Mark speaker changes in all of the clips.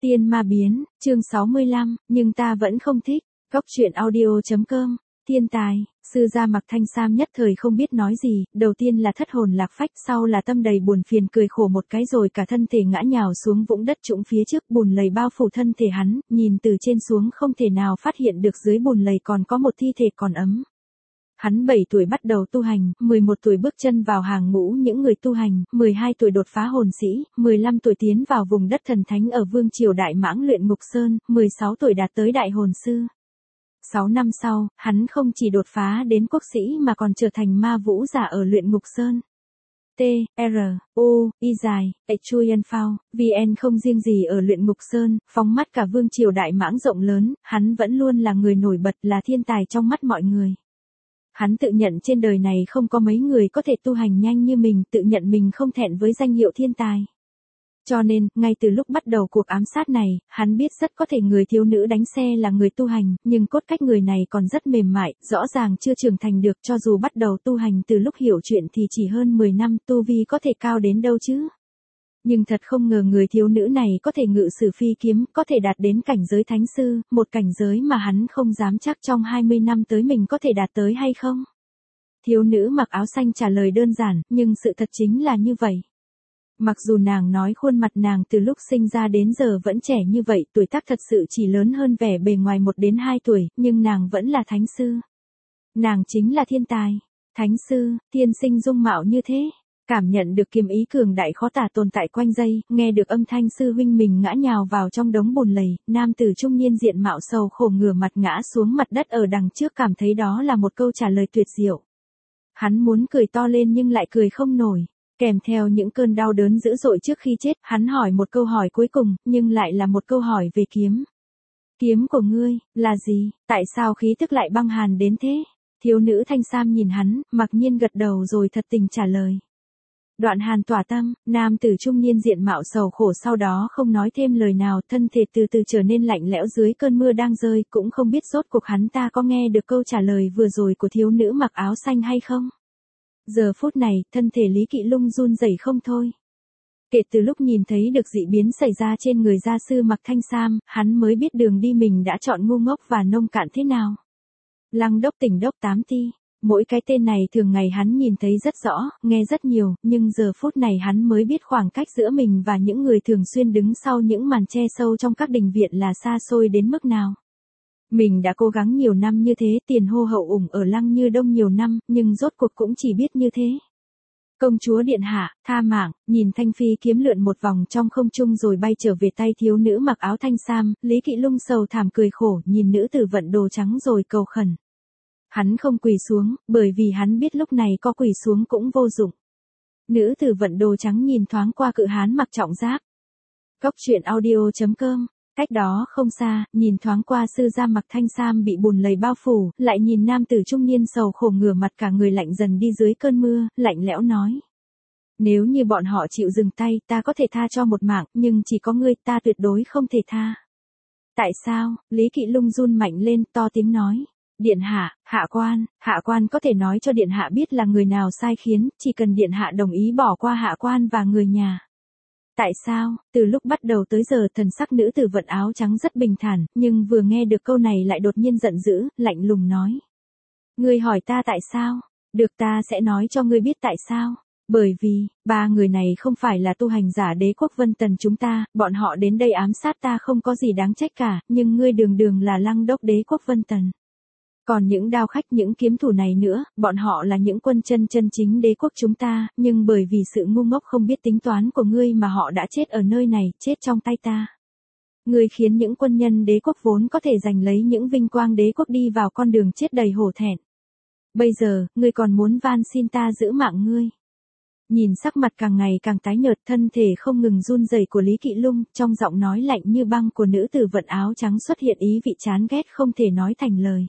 Speaker 1: Tiên ma biến, chương 65, nhưng ta vẫn không thích. Góc truyện audio.com. Thiên tài, sư gia Mặc Thanh Sam nhất thời không biết nói gì, đầu tiên là thất hồn lạc phách, sau là tâm đầy buồn phiền cười khổ một cái rồi cả thân thể ngã nhào xuống vũng đất trũng phía trước, bùn lầy bao phủ thân thể hắn, nhìn từ trên xuống không thể nào phát hiện được dưới bùn lầy còn có một thi thể còn ấm. Hắn 7 tuổi bắt đầu tu hành, 11 tuổi bước chân vào hàng ngũ những người tu hành, 12 tuổi đột phá hồn sĩ, 15 tuổi tiến vào vùng đất thần thánh ở Vương Triều Đại Mãng luyện Ngục Sơn, 16 tuổi đạt tới Đại Hồn Sư. 6 năm sau, hắn không chỉ đột phá đến quốc sĩ mà còn trở thành ma vũ giả ở luyện Ngục Sơn. T, R, U, Y dài, Chui Ân Phao, VN không riêng gì ở luyện Ngục Sơn, phóng mắt cả Vương Triều Đại Mãng rộng lớn, hắn vẫn luôn là người nổi bật, là thiên tài trong mắt mọi người. Hắn tự nhận trên đời này không có mấy người có thể tu hành nhanh như mình, tự nhận mình không thẹn với danh hiệu thiên tài. Cho nên, ngay từ lúc bắt đầu cuộc ám sát này, hắn biết rất có thể người thiếu nữ đánh xe là người tu hành, nhưng cốt cách người này còn rất mềm mại, rõ ràng chưa trưởng thành được, cho dù bắt đầu tu hành từ lúc hiểu chuyện thì chỉ hơn 10 năm, tu vi có thể cao đến đâu chứ. Nhưng thật không ngờ người thiếu nữ này có thể ngự sử phi kiếm, có thể đạt đến cảnh giới thánh sư, một cảnh giới mà hắn không dám chắc trong 20 năm tới mình có thể đạt tới hay không. Thiếu nữ mặc áo xanh trả lời đơn giản, nhưng sự thật chính là như vậy. Mặc dù nàng nói khuôn mặt nàng từ lúc sinh ra đến giờ vẫn trẻ như vậy, tuổi tác thật sự chỉ lớn hơn vẻ bề ngoài 1 đến 2 tuổi, nhưng nàng vẫn là thánh sư. Nàng chính là thiên tài, thánh sư, tiên sinh dung mạo như thế. Cảm nhận được kiếm ý cường đại khó tả tồn tại quanh dây, nghe được âm thanh sư huynh mình ngã nhào vào trong đống bùn lầy, nam tử trung niên diện mạo sầu khổ ngửa mặt ngã xuống mặt đất ở đằng trước, cảm thấy đó là một câu trả lời tuyệt diệu. Hắn muốn cười to lên nhưng lại cười không nổi, kèm theo những cơn đau đớn dữ dội trước khi chết, hắn hỏi một câu hỏi cuối cùng, nhưng lại là một câu hỏi về kiếm. Kiếm của ngươi, là gì, tại sao khí tức lại băng hàn đến thế? Thiếu nữ thanh sam nhìn hắn, mặc nhiên gật đầu rồi thật tình trả lời. Đoạn hàn tỏa tâm, nam tử trung niên diện mạo sầu khổ sau đó không nói thêm lời nào, thân thể từ từ trở nên lạnh lẽo dưới cơn mưa đang rơi, cũng không biết rốt cuộc hắn ta có nghe được câu trả lời vừa rồi của thiếu nữ mặc áo xanh hay không. Giờ phút này, thân thể Lý Kỵ Lung run rẩy không thôi. Kể từ lúc nhìn thấy được dị biến xảy ra trên người gia sư Mặc Thanh Sam, hắn mới biết đường đi mình đã chọn ngu ngốc và nông cạn thế nào. Lăng đốc tỉnh đốc tám ti. Mỗi cái tên này thường ngày hắn nhìn thấy rất rõ, nghe rất nhiều, nhưng giờ phút này hắn mới biết khoảng cách giữa mình và những người thường xuyên đứng sau những màn che sâu trong các đình viện là xa xôi đến mức nào. Mình đã cố gắng nhiều năm như thế, tiền hô hậu ủng ở Lăng Như Đông nhiều năm, nhưng rốt cuộc cũng chỉ biết như thế. Công chúa điện hạ, tha mạng, nhìn thanh phi kiếm lượn một vòng trong không trung rồi bay trở về tay thiếu nữ mặc áo thanh sam, Lý Kỵ Lung sầu thảm cười khổ, nhìn nữ tử vận đồ trắng rồi cầu khẩn. Hắn không quỳ xuống, bởi vì hắn biết lúc này có quỳ xuống cũng vô dụng. Nữ tử vận đồ trắng nhìn thoáng qua cự hán mặc trọng giáp. Góc truyện audio.com. Cách đó không xa, nhìn thoáng qua sư gia Mặc Thanh Sam bị bùn lầy bao phủ, lại nhìn nam tử trung niên sầu khổ ngửa mặt cả người lạnh dần đi dưới cơn mưa, lạnh lẽo nói. Nếu như bọn họ chịu dừng tay, ta có thể tha cho một mạng, nhưng chỉ có ngươi, ta tuyệt đối không thể tha. Tại sao? Lý Kỵ Lung run mạnh lên, to tiếng nói. Điện hạ, hạ quan có thể nói cho điện hạ biết là người nào sai khiến, chỉ cần điện hạ đồng ý bỏ qua hạ quan và người nhà. Tại sao? Từ lúc bắt đầu tới giờ thần sắc nữ tử vận áo trắng rất bình thản, nhưng vừa nghe được câu này lại đột nhiên giận dữ, lạnh lùng nói. Ngươi hỏi ta tại sao? Được, ta sẽ nói cho ngươi biết tại sao. Bởi vì, 3 người này không phải là tu hành giả đế quốc Vân Tần chúng ta, bọn họ đến đây ám sát ta không có gì đáng trách cả, nhưng ngươi đường đường là Lăng đốc đế quốc Vân Tần. Còn những đao khách, những kiếm thủ này nữa, bọn họ là những quân chân chính đế quốc chúng ta, nhưng bởi vì sự ngu ngốc không biết tính toán của ngươi mà họ đã chết ở nơi này, chết trong tay ta. Ngươi khiến những quân nhân đế quốc vốn có thể giành lấy những vinh quang đế quốc đi vào con đường chết đầy hổ thẹn. Bây giờ, ngươi còn muốn van xin ta giữ mạng ngươi. Nhìn sắc mặt càng ngày càng tái nhợt, thân thể không ngừng run rẩy của Lý Kỵ Lung, trong giọng nói lạnh như băng của nữ tử vận áo trắng xuất hiện ý vị chán ghét không thể nói thành lời.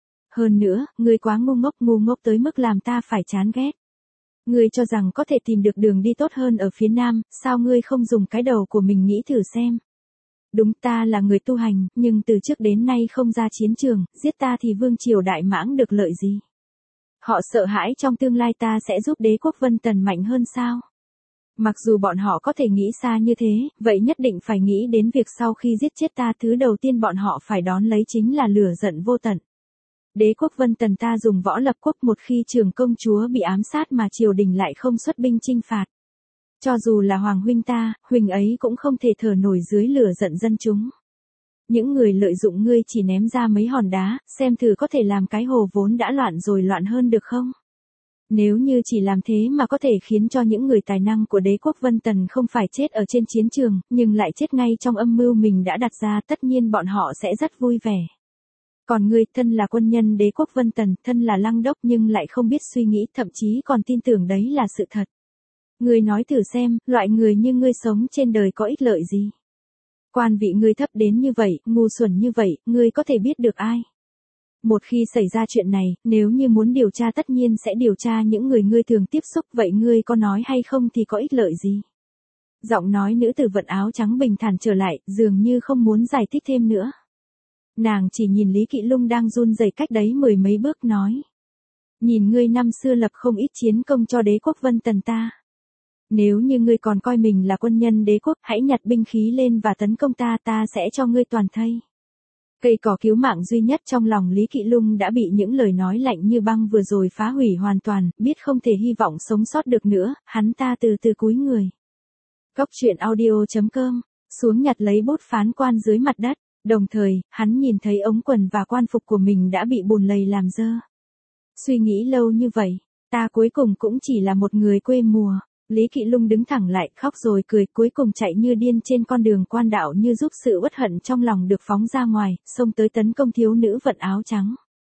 Speaker 1: Hơn nữa, ngươi quá ngu ngốc tới mức làm ta phải chán ghét. Ngươi cho rằng có thể tìm được đường đi tốt hơn ở phía nam, sao ngươi không dùng cái đầu của mình nghĩ thử xem. Đúng, ta là người tu hành, nhưng từ trước đến nay không ra chiến trường, giết ta thì Vương Triều Đại Mãng được lợi gì? Họ sợ hãi trong tương lai ta sẽ giúp đế quốc Vân Tần mạnh hơn sao? Mặc dù bọn họ có thể nghĩ xa như thế, vậy nhất định phải nghĩ đến việc sau khi giết chết ta thứ đầu tiên bọn họ phải đón lấy chính là lửa giận vô tận. Đế quốc Vân Tần ta dùng võ lập quốc một khi trưởng công chúa bị ám sát mà triều đình lại không xuất binh chinh phạt. Cho dù là hoàng huynh ta, huynh ấy cũng không thể thở nổi dưới lửa giận dân chúng. Những người lợi dụng ngươi chỉ ném ra mấy hòn đá, xem thử có thể làm cái hồ vốn đã loạn rồi loạn hơn được không? Nếu như chỉ làm thế mà có thể khiến cho những người tài năng của đế quốc Vân Tần không phải chết ở trên chiến trường, nhưng lại chết ngay trong âm mưu mình đã đặt ra, tất nhiên bọn họ sẽ rất vui vẻ. Còn ngươi, thân là quân nhân đế quốc Vân Tần, thân là lăng đốc nhưng lại không biết suy nghĩ, thậm chí còn tin tưởng đấy là sự thật. Ngươi nói thử xem, loại người như ngươi sống trên đời có ích lợi gì? Quan vị ngươi thấp đến như vậy, ngu xuẩn như vậy, ngươi có thể biết được ai? Một khi xảy ra chuyện này, nếu như muốn điều tra tất nhiên sẽ điều tra những người ngươi thường tiếp xúc, vậy ngươi có nói hay không thì có ích lợi gì? Giọng nói nữ tử vận áo trắng bình thản trở lại, dường như không muốn giải thích thêm nữa. Nàng chỉ nhìn Lý Kỵ Lung đang run rẩy cách đấy mười mấy bước nói. Nhìn ngươi năm xưa lập không ít chiến công cho đế quốc Vân Tần ta. Nếu như ngươi còn coi mình là quân nhân đế quốc, hãy nhặt binh khí lên và tấn công ta, ta sẽ cho ngươi toàn thây. Cây cỏ cứu mạng duy nhất trong lòng Lý Kỵ Lung đã bị những lời nói lạnh như băng vừa rồi phá hủy hoàn toàn, biết không thể hy vọng sống sót được nữa, hắn ta từ từ cúi người. Cốc truyện audio.com, xuống nhặt lấy bút phán quan dưới mặt đất, đồng thời, hắn nhìn thấy ống quần và quan phục của mình đã bị bùn lầy làm dơ. Suy nghĩ lâu như vậy, ta cuối cùng cũng chỉ là một người quê mùa. Lý Kỵ Lung đứng thẳng lại, khóc rồi cười, cuối cùng chạy như điên trên con đường quan đạo như giúp sự uất hận trong lòng được phóng ra ngoài, xông tới tấn công thiếu nữ vận áo trắng.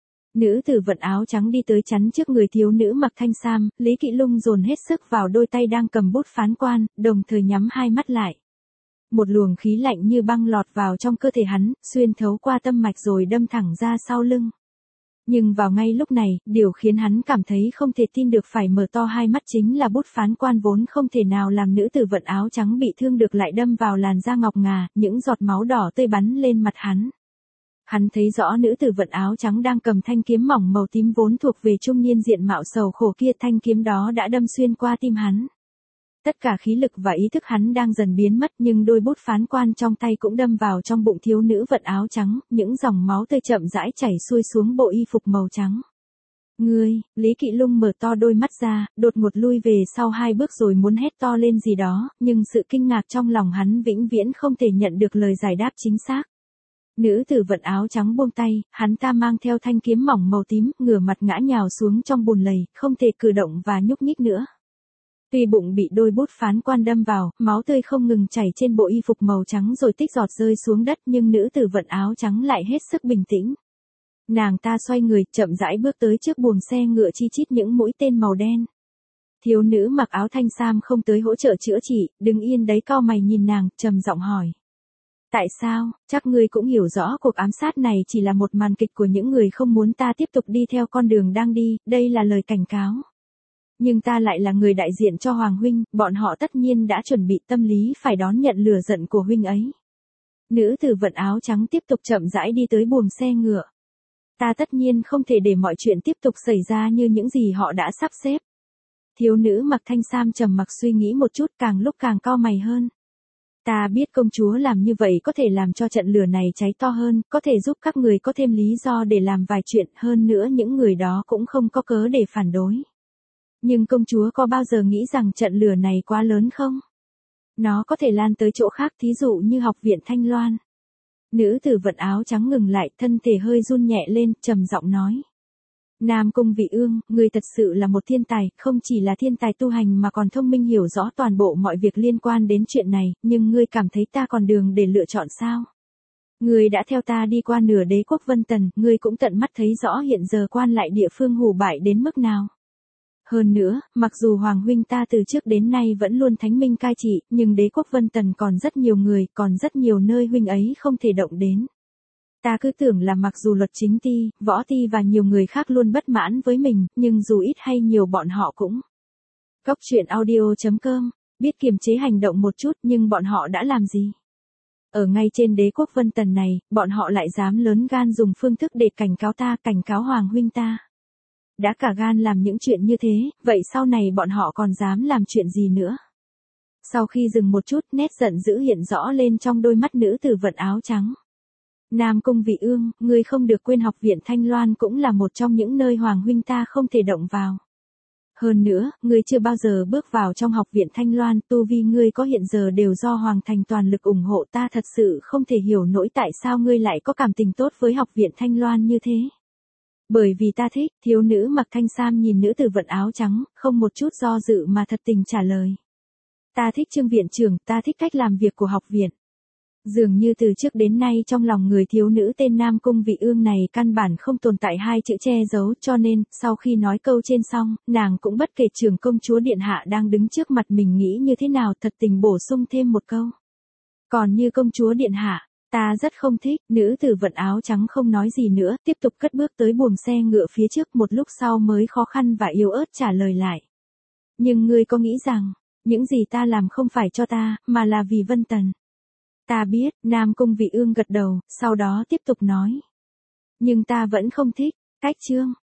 Speaker 1: Nữ tử vận áo trắng đi tới chắn trước người thiếu nữ mặc thanh sam, Lý Kỵ Lung dồn hết sức vào đôi tay đang cầm bút phán quan, đồng thời nhắm hai mắt lại. Một luồng khí lạnh như băng lọt vào trong cơ thể hắn, xuyên thấu qua tâm mạch rồi đâm thẳng ra sau lưng. Nhưng vào ngay lúc này, điều khiến hắn cảm thấy không thể tin được phải mở to hai mắt chính là bút phán quan vốn không thể nào làm nữ tử vận áo trắng bị thương được lại đâm vào làn da ngọc ngà, những giọt máu đỏ tươi bắn lên mặt hắn. Hắn thấy rõ nữ tử vận áo trắng đang cầm thanh kiếm mỏng màu tím vốn thuộc về trung niên diện mạo sầu khổ kia, thanh kiếm đó đã đâm xuyên qua tim hắn. Tất cả khí lực và ý thức hắn đang dần biến mất nhưng đôi bút phán quan trong tay cũng đâm vào trong bụng thiếu nữ vận áo trắng, những dòng máu tươi chậm rãi chảy xuôi xuống bộ y phục màu trắng. Ngươi, Lý Kỵ Lung mở to đôi mắt ra, đột ngột lui về sau hai bước rồi muốn hét to lên gì đó, nhưng sự kinh ngạc trong lòng hắn vĩnh viễn không thể nhận được lời giải đáp chính xác. Nữ tử vận áo trắng buông tay, hắn ta mang theo thanh kiếm mỏng màu tím, ngửa mặt ngã nhào xuống trong bùn lầy, không thể cử động và nhúc nhích nữa. Tuy bụng bị đôi bút phán quan đâm vào, máu tươi không ngừng chảy trên bộ y phục màu trắng rồi tích giọt rơi xuống đất nhưng nữ tử vận áo trắng lại hết sức bình tĩnh. Nàng ta xoay người, chậm rãi bước tới trước buồng xe ngựa chi chít những mũi tên màu đen. Thiếu nữ mặc áo thanh sam không tới hỗ trợ chữa trị, đứng yên đấy cau mày nhìn nàng, trầm giọng hỏi. Tại sao, chắc ngươi cũng hiểu rõ cuộc ám sát này chỉ là một màn kịch của những người không muốn ta tiếp tục đi theo con đường đang đi, đây là lời cảnh cáo. Nhưng ta lại là người đại diện cho Hoàng huynh, bọn họ tất nhiên đã chuẩn bị tâm lý phải đón nhận lửa giận của huynh ấy. Nữ tử vận áo trắng tiếp tục chậm rãi đi tới buồng xe ngựa. Ta tất nhiên không thể để mọi chuyện tiếp tục xảy ra như những gì họ đã sắp xếp. Thiếu nữ mặc thanh sam trầm mặc suy nghĩ một chút, càng lúc càng cau mày hơn. Ta biết công chúa làm như vậy có thể làm cho trận lửa này cháy to hơn, có thể giúp các người có thêm lý do để làm vài chuyện, hơn nữa những người đó cũng không có cớ để phản đối. Nhưng công chúa có bao giờ nghĩ rằng trận lửa này quá lớn không? Nó có thể lan tới chỗ khác, thí dụ như học viện Thanh Loan. Nữ tử vận áo trắng ngừng lại, thân thể hơi run nhẹ lên, trầm giọng nói. Nam Cung Vị Ương, người thật sự là một thiên tài, không chỉ là thiên tài tu hành mà còn thông minh hiểu rõ toàn bộ mọi việc liên quan đến chuyện này, nhưng ngươi cảm thấy ta còn đường để lựa chọn sao? Ngươi đã theo ta đi qua nửa đế quốc Vân Tần, ngươi cũng tận mắt thấy rõ hiện giờ quan lại địa phương hủ bại đến mức nào. Hơn nữa, mặc dù Hoàng huynh ta từ trước đến nay vẫn luôn thánh minh cai trị, nhưng đế quốc Vân Tần còn rất nhiều người, còn rất nhiều nơi huynh ấy không thể động đến. Ta cứ tưởng là mặc dù luật chính ti, võ ti và nhiều người khác luôn bất mãn với mình, nhưng dù ít hay nhiều bọn họ cũng. Cốc truyện audio.com, biết kiềm chế hành động một chút nhưng bọn họ đã làm gì? Ở ngay trên đế quốc Vân Tần này, bọn họ lại dám lớn gan dùng phương thức để cảnh cáo ta, cảnh cáo Hoàng huynh ta. Đã cả gan làm những chuyện như thế, vậy sau này bọn họ còn dám làm chuyện gì nữa? Sau khi dừng một chút, nét giận dữ hiện rõ lên trong đôi mắt nữ tử vận áo trắng. Nam Cung Vị Ương, ngươi không được quên Học viện Thanh Loan cũng là một trong những nơi Hoàng huynh ta không thể động vào. Hơn nữa, ngươi chưa bao giờ bước vào trong Học viện Thanh Loan, tu vi ngươi có hiện giờ đều do Hoàng thành toàn lực ủng hộ, ta thật sự không thể hiểu nổi tại sao ngươi lại có cảm tình tốt với Học viện Thanh Loan như thế. Bởi vì ta thích, thiếu nữ mặc thanh sam nhìn nữ tử vận áo trắng, không một chút do dự mà thật tình trả lời. Ta thích Trương viện trưởng, ta thích cách làm việc của học viện. Dường như từ trước đến nay trong lòng người thiếu nữ tên Nam Cung Vị Ương này căn bản không tồn tại hai chữ che giấu, cho nên, sau khi nói câu trên xong, nàng cũng bất kể trưởng công chúa điện hạ đang đứng trước mặt mình nghĩ như thế nào, thật tình bổ sung thêm một câu. Còn như công chúa điện hạ, ta rất không thích. Nữ tử vận áo trắng không nói gì nữa, tiếp tục cất bước tới buồng xe ngựa phía trước, một lúc sau mới khó khăn và yếu ớt trả lời lại. Nhưng ngươi có nghĩ rằng, những gì ta làm không phải cho ta, mà là vì Vân Tần. Ta biết, Nam Cung Vị Ương gật đầu, sau đó tiếp tục nói. Nhưng ta vẫn không thích, cách Trương